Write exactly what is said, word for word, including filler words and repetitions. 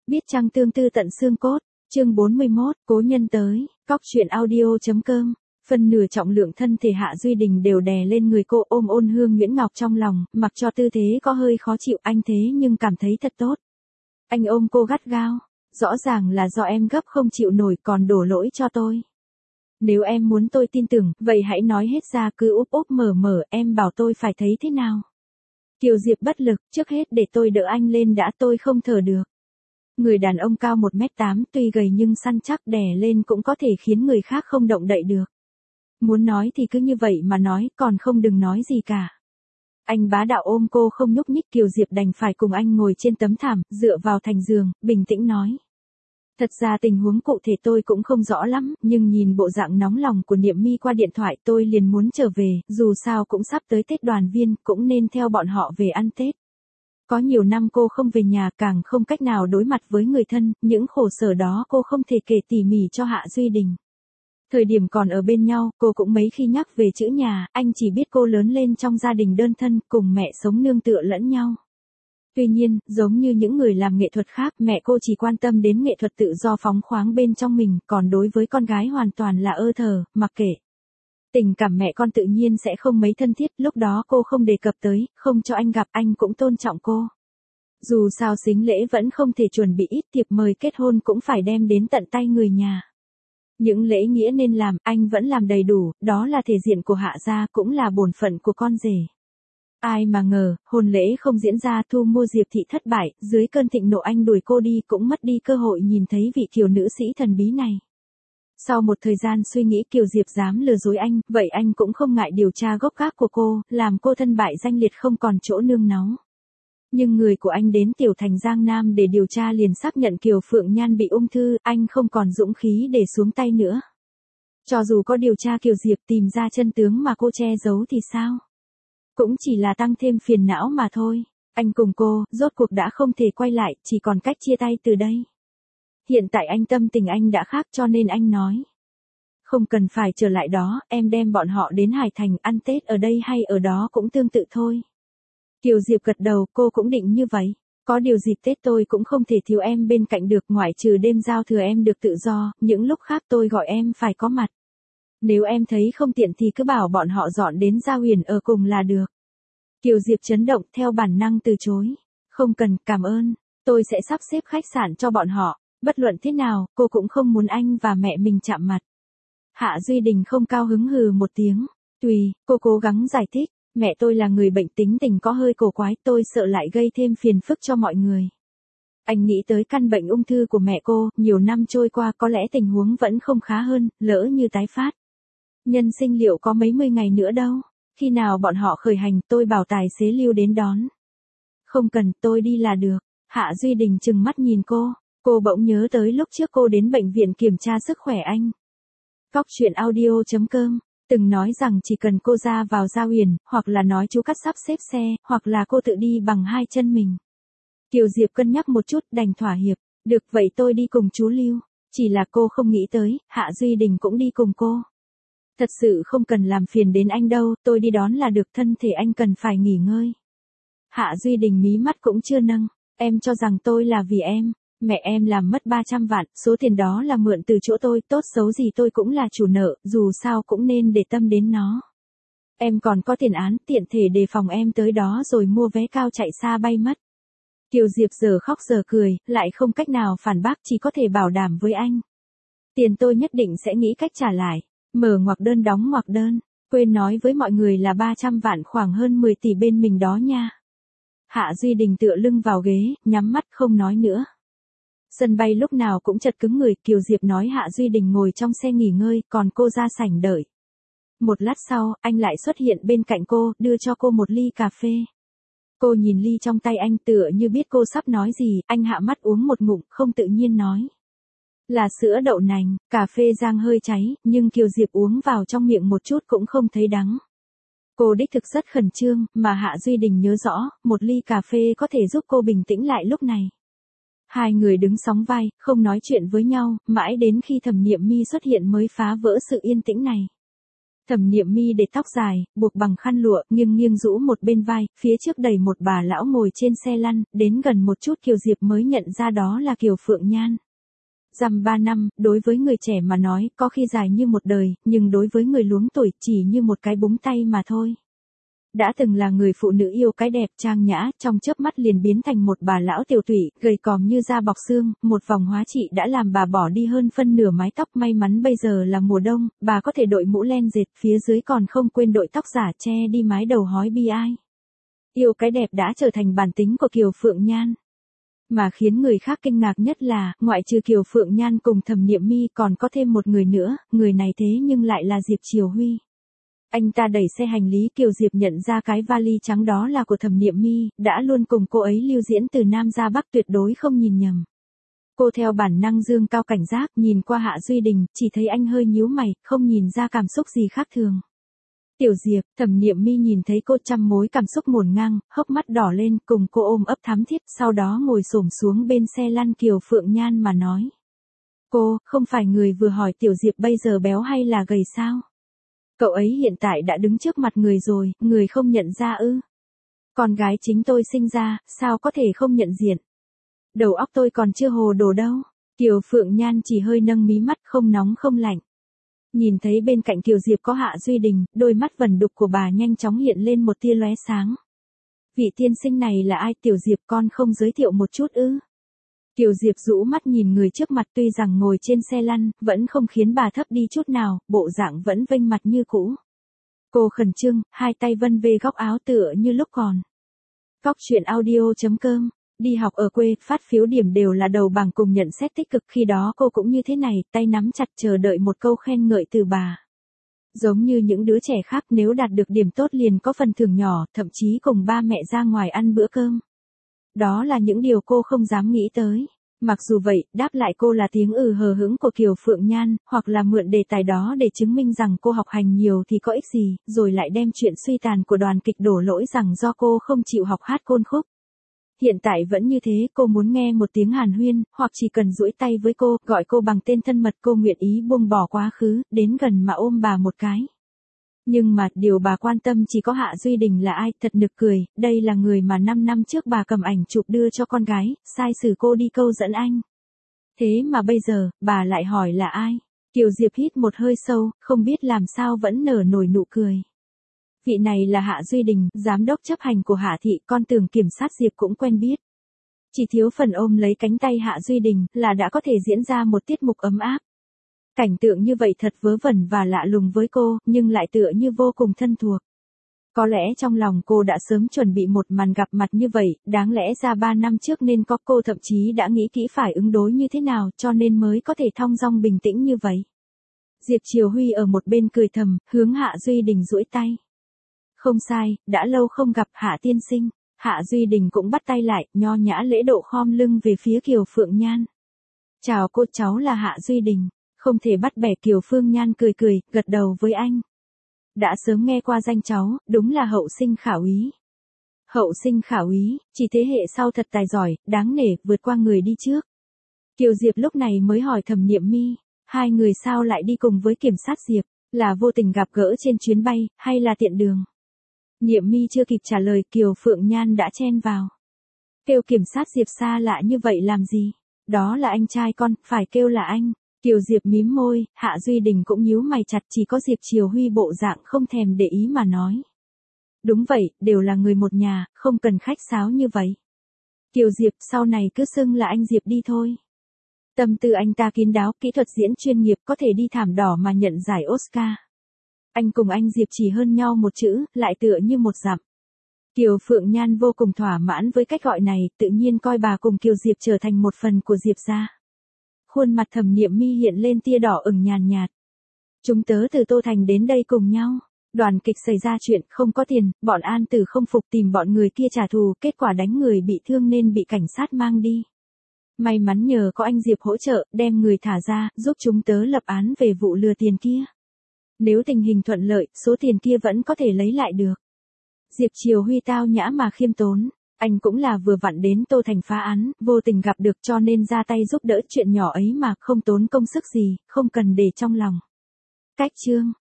Biết chăng tương tư tận xương cốt, chương bốn mươi mốt, cố nhân tới, cóc truyện audio.com. Phần nửa trọng lượng thân thể Hạ Duy Đình đều đè lên người cô, ôm ôn hương nhuyễn ngọc trong lòng, mặc cho tư thế có hơi khó chịu anh thế nhưng cảm thấy thật tốt. Anh ôm cô gắt gao, rõ ràng là do em gấp không chịu nổi còn đổ lỗi cho tôi. Nếu em muốn tôi tin tưởng, vậy hãy nói hết ra, cứ úp úp mở mở, em bảo tôi phải thấy thế nào. Kiều Diệp bất lực, trước hết để tôi đỡ anh lên đã, tôi không thở được. Người đàn ông cao một mét tám tuy gầy nhưng săn chắc, đè lên cũng có thể khiến người khác không động đậy được. Muốn nói thì cứ như vậy mà nói, còn không đừng nói gì cả. Anh bá đạo ôm cô không nhúc nhích, Kiều Diệp đành phải cùng anh ngồi trên tấm thảm, dựa vào thành giường, bình tĩnh nói. Thật ra tình huống cụ thể tôi cũng không rõ lắm, nhưng nhìn bộ dạng nóng lòng của Niệm My qua điện thoại tôi liền muốn trở về, dù sao cũng sắp tới Tết đoàn viên, cũng nên theo bọn họ về ăn Tết. Có nhiều năm cô không về nhà, càng không cách nào đối mặt với người thân, những khổ sở đó cô không thể kể tỉ mỉ cho Hạ Duy Đình. Thời điểm còn ở bên nhau, cô cũng mấy khi nhắc về chữ nhà, anh chỉ biết cô lớn lên trong gia đình đơn thân, cùng mẹ sống nương tựa lẫn nhau. Tuy nhiên, giống như những người làm nghệ thuật khác, mẹ cô chỉ quan tâm đến nghệ thuật tự do phóng khoáng bên trong mình, còn đối với con gái hoàn toàn là ơ thờ, mặc kệ. Tình cảm mẹ con tự nhiên sẽ không mấy thân thiết, lúc đó cô không đề cập tới, không cho anh gặp, anh cũng tôn trọng cô. Dù sao sính lễ vẫn không thể chuẩn bị, ít tiệc mời kết hôn cũng phải đem đến tận tay người nhà. Những lễ nghĩa nên làm, anh vẫn làm đầy đủ, đó là thể diện của Hạ gia, cũng là bổn phận của con rể. Ai mà ngờ, hôn lễ không diễn ra, thu mua Diệp thị thất bại, dưới cơn thịnh nộ anh đuổi cô đi, cũng mất đi cơ hội nhìn thấy vị kiều nữ sĩ thần bí này. Sau một thời gian suy nghĩ, Kiều Diệp dám lừa dối anh, vậy anh cũng không ngại điều tra gốc gác của cô, làm cô thân bại danh liệt không còn chỗ nương náu. Nhưng người của anh đến Tiểu Thành Giang Nam để điều tra liền xác nhận Kiều Phượng Nhan bị ung thư, anh không còn dũng khí để xuống tay nữa. Cho dù có điều tra Kiều Diệp tìm ra chân tướng mà cô che giấu thì sao? Cũng chỉ là tăng thêm phiền não mà thôi. Anh cùng cô, rốt cuộc đã không thể quay lại, chỉ còn cách chia tay từ đây. Hiện tại anh tâm tình anh đã khác, cho nên anh nói. Không cần phải trở lại đó, em đem bọn họ đến Hải Thành ăn Tết ở đây hay ở đó cũng tương tự thôi. Kiều Diệp gật đầu, cô cũng định như vậy. Có điều dịp Tết tôi cũng không thể thiếu em bên cạnh được, ngoại trừ đêm giao thừa em được tự do, những lúc khác tôi gọi em phải có mặt. Nếu em thấy không tiện thì cứ bảo bọn họ dọn đến Gia Huyền ở cùng là được. Kiều Diệp chấn động, theo bản năng từ chối. Không cần, cảm ơn, tôi sẽ sắp xếp khách sạn cho bọn họ. Bất luận thế nào, cô cũng không muốn anh và mẹ mình chạm mặt. Hạ Duy Đình không cao hứng hừ một tiếng. Tùy, cô cố gắng giải thích. Mẹ tôi là người bệnh tính tình có hơi cổ quái, tôi sợ lại gây thêm phiền phức cho mọi người. Anh nghĩ tới căn bệnh ung thư của mẹ cô, nhiều năm trôi qua có lẽ tình huống vẫn không khá hơn, lỡ như tái phát. Nhân sinh liệu có mấy mươi ngày nữa đâu, khi nào bọn họ khởi hành tôi bảo tài xế lưu đến đón. Không cần, tôi đi là được. Hạ Duy Đình trừng mắt nhìn cô, cô bỗng nhớ tới lúc trước cô đến bệnh viện kiểm tra sức khỏe anh. Cóc truyện audio.com từng nói rằng chỉ cần cô ra vào Gia Huyền, hoặc là nói chú Cắt sắp xếp xe, hoặc là cô tự đi bằng hai chân mình. Kiều Diệp cân nhắc một chút, đành thỏa hiệp. Được vậy tôi đi cùng chú Lưu. Chỉ là cô không nghĩ tới, Hạ Duy Đình cũng đi cùng cô. Thật sự không cần làm phiền đến anh đâu, tôi đi đón là được, thân thể anh cần phải nghỉ ngơi. Hạ Duy Đình mí mắt cũng chưa nâng. Em cho rằng tôi là vì em. Mẹ em làm mất ba trăm vạn, số tiền đó là mượn từ chỗ tôi, tốt xấu gì tôi cũng là chủ nợ, dù sao cũng nên để tâm đến nó. Em còn có tiền án, tiện thể đề phòng em tới đó rồi mua vé cao chạy xa bay mất. Kiều Diệp giờ khóc giờ cười, lại không cách nào phản bác, chỉ có thể bảo đảm với anh. Tiền tôi nhất định sẽ nghĩ cách trả lại. Mở ngoặc đơn đóng ngoặc đơn, quên nói với mọi người là ba trăm vạn khoảng hơn mười tỷ bên mình đó nha. Hạ Duy Đình tựa lưng vào ghế, nhắm mắt không nói nữa. Sân bay lúc nào cũng chật cứng người, Kiều Diệp nói Hạ Duy Đình ngồi trong xe nghỉ ngơi, còn cô ra sảnh đợi. Một lát sau, anh lại xuất hiện bên cạnh cô, đưa cho cô một ly cà phê. Cô nhìn ly trong tay anh tựa như biết cô sắp nói gì, anh hạ mắt uống một ngụm, không tự nhiên nói. Là sữa đậu nành, cà phê rang hơi cháy, nhưng Kiều Diệp uống vào trong miệng một chút cũng không thấy đắng. Cô đích thực rất khẩn trương, mà Hạ Duy Đình nhớ rõ, một ly cà phê có thể giúp cô bình tĩnh lại lúc này. Hai người đứng sóng vai, không nói chuyện với nhau, mãi đến khi Thẩm Niệm My xuất hiện mới phá vỡ sự yên tĩnh này. Thẩm Niệm Mi để tóc dài, buộc bằng khăn lụa, nghiêng nghiêng rũ một bên vai, phía trước đầy một bà lão ngồi trên xe lăn, đến gần một chút Kiều Diệp mới nhận ra đó là Kiều Phượng Nhan. Dằm ba năm, đối với người trẻ mà nói, có khi dài như một đời, nhưng đối với người luống tuổi, chỉ như một cái búng tay mà thôi. Đã từng là người phụ nữ yêu cái đẹp trang nhã, trong chớp mắt liền biến thành một bà lão tiểu tụy, gầy còm như da bọc xương, một vòng hóa trị đã làm bà bỏ đi hơn phân nửa mái tóc. May mắn bây giờ là mùa đông, bà có thể đội mũ len dệt, phía dưới còn không quên đội tóc giả che đi mái đầu hói bi ai. Yêu cái đẹp đã trở thành bản tính của Kiều Phượng Nhan. Mà khiến người khác kinh ngạc nhất là, ngoại trừ Kiều Phượng Nhan cùng Thẩm Niệm Mi còn có thêm một người nữa, người này thế nhưng lại là Diệp Triều Huy. Anh ta đẩy xe hành lý, Kiều Diệp nhận ra cái vali trắng đó là của Thẩm Niệm Mi, đã luôn cùng cô ấy lưu diễn từ Nam ra Bắc, tuyệt đối không nhìn nhầm. Cô theo bản năng dương cao cảnh giác, nhìn qua Hạ Duy Đình, chỉ thấy anh hơi nhíu mày, không nhìn ra cảm xúc gì khác thường. Tiểu Diệp, Thẩm Niệm Mi nhìn thấy cô trăm mối cảm xúc ngổn ngang, hốc mắt đỏ lên, cùng cô ôm ấp thắm thiết, sau đó ngồi xổm xuống bên xe lăn Kiều Phượng Nhan mà nói. Cô, không phải người vừa hỏi Tiểu Diệp bây giờ béo hay là gầy sao? Cậu ấy hiện tại đã đứng trước mặt người rồi, người không nhận ra ư? Con gái chính tôi sinh ra, sao có thể không nhận diện? Đầu óc tôi còn chưa hồ đồ đâu. Kiều Phượng Nhan chỉ hơi nâng mí mắt, không nóng không lạnh. Nhìn thấy bên cạnh Kiều Diệp có Hạ Duy Đình, đôi mắt vẩn đục của bà nhanh chóng hiện lên một tia lóe sáng. Vị tiên sinh này là ai? Tiểu Diệp, con không giới thiệu một chút ư? Kiều Diệp rũ mắt nhìn người trước mặt, tuy rằng ngồi trên xe lăn, vẫn không khiến bà thấp đi chút nào, bộ dạng vẫn vênh mặt như cũ. Cô khẩn trương, hai tay vân về góc áo tựa như lúc còn. Góc chuyện audio chấm com. Đi học ở quê, phát phiếu điểm đều là đầu bảng cùng nhận xét tích cực, khi đó cô cũng như thế này, tay nắm chặt chờ đợi một câu khen ngợi từ bà. Giống như những đứa trẻ khác, nếu đạt được điểm tốt liền có phần thưởng nhỏ, thậm chí cùng ba mẹ ra ngoài ăn bữa cơm. Đó là những điều cô không dám nghĩ tới. Mặc dù vậy, đáp lại cô là tiếng ừ hờ hững của Kiều Phượng Nhan, hoặc là mượn đề tài đó để chứng minh rằng cô học hành nhiều thì có ích gì, rồi lại đem chuyện suy tàn của đoàn kịch đổ lỗi rằng do cô không chịu học hát côn khúc. Hiện tại vẫn như thế, cô muốn nghe một tiếng hàn huyên, hoặc chỉ cần duỗi tay với cô, gọi cô bằng tên thân mật, cô nguyện ý buông bỏ quá khứ, đến gần mà ôm bà một cái. Nhưng mà, điều bà quan tâm chỉ có Hạ Duy Đình là ai, thật nực cười, đây là người mà năm năm trước bà cầm ảnh chụp đưa cho con gái, sai sử cô đi câu dẫn anh. Thế mà bây giờ, bà lại hỏi là ai? Kiều Diệp hít một hơi sâu, không biết làm sao vẫn nở nổi nụ cười. Vị này là Hạ Duy Đình, giám đốc chấp hành của Hạ Thị, con tưởng kiểm sát Diệp cũng quen biết. Chỉ thiếu phần ôm lấy cánh tay Hạ Duy Đình, là đã có thể diễn ra một tiết mục ấm áp. Cảnh tượng như vậy thật vớ vẩn và lạ lùng với cô, nhưng lại tựa như vô cùng thân thuộc. Có lẽ trong lòng cô đã sớm chuẩn bị một màn gặp mặt như vậy, đáng lẽ ra ba năm trước nên có, cô thậm chí đã nghĩ kỹ phải ứng đối như thế nào cho nên mới có thể thong dong bình tĩnh như vậy. Diệp Triều Huy ở một bên cười thầm, hướng Hạ Duy Đình duỗi tay. Không sai, đã lâu không gặp Hạ tiên sinh. Hạ Duy Đình cũng bắt tay lại, nho nhã lễ độ khom lưng về phía Kiều Phượng Nhan. Chào cô, cháu là Hạ Duy Đình. Không thể bắt bẻ. Kiều Phượng Nhan cười cười, gật đầu với anh. Đã sớm nghe qua danh cháu, đúng là hậu sinh khả úy. Hậu sinh khả úy, chỉ thế hệ sau thật tài giỏi, đáng nể, vượt qua người đi trước. Kiều Diệp lúc này mới hỏi Thẩm Niệm Mi, hai người sao lại đi cùng với kiểm sát Diệp, là vô tình gặp gỡ trên chuyến bay, hay là tiện đường? Niệm Mi chưa kịp trả lời, Kiều Phượng Nhan đã chen vào. Kêu kiểm sát Diệp xa lạ như vậy làm gì? Đó là anh trai con, phải kêu là anh. Kiều Diệp mím môi, Hạ Duy Đình cũng nhíu mày chặt, chỉ có Diệp Triều Huy bộ dạng không thèm để ý mà nói. Đúng vậy, đều là người một nhà, không cần khách sáo như vậy. Kiều Diệp, sau này cứ xưng là anh Diệp đi thôi. Tâm tư anh ta kín đáo, kỹ thuật diễn chuyên nghiệp, có thể đi thảm đỏ mà nhận giải Oscar. Anh cùng anh Diệp chỉ hơn nhau một chữ, lại tựa như một dặm. Kiều Phượng Nhan vô cùng thỏa mãn với cách gọi này, tự nhiên coi bà cùng Kiều Diệp trở thành một phần của Diệp gia. Khuôn mặt Thẩm Niệm Mi hiện lên tia đỏ ửng nhàn nhạt. Chúng tớ từ Tô Thành đến đây cùng nhau. Đoàn kịch xảy ra chuyện, không có tiền, bọn An Tử không phục tìm bọn người kia trả thù, kết quả đánh người bị thương nên bị cảnh sát mang đi. May mắn nhờ có anh Diệp hỗ trợ, đem người thả ra, giúp chúng tớ lập án về vụ lừa tiền kia. Nếu tình hình thuận lợi, số tiền kia vẫn có thể lấy lại được. Diệp Triều Huy tao nhã mà khiêm tốn. Anh cũng là vừa vặn đến Tô Thành phá án, vô tình gặp được cho nên ra tay giúp đỡ chuyện nhỏ ấy mà, không tốn công sức gì, không cần để trong lòng. Cách chương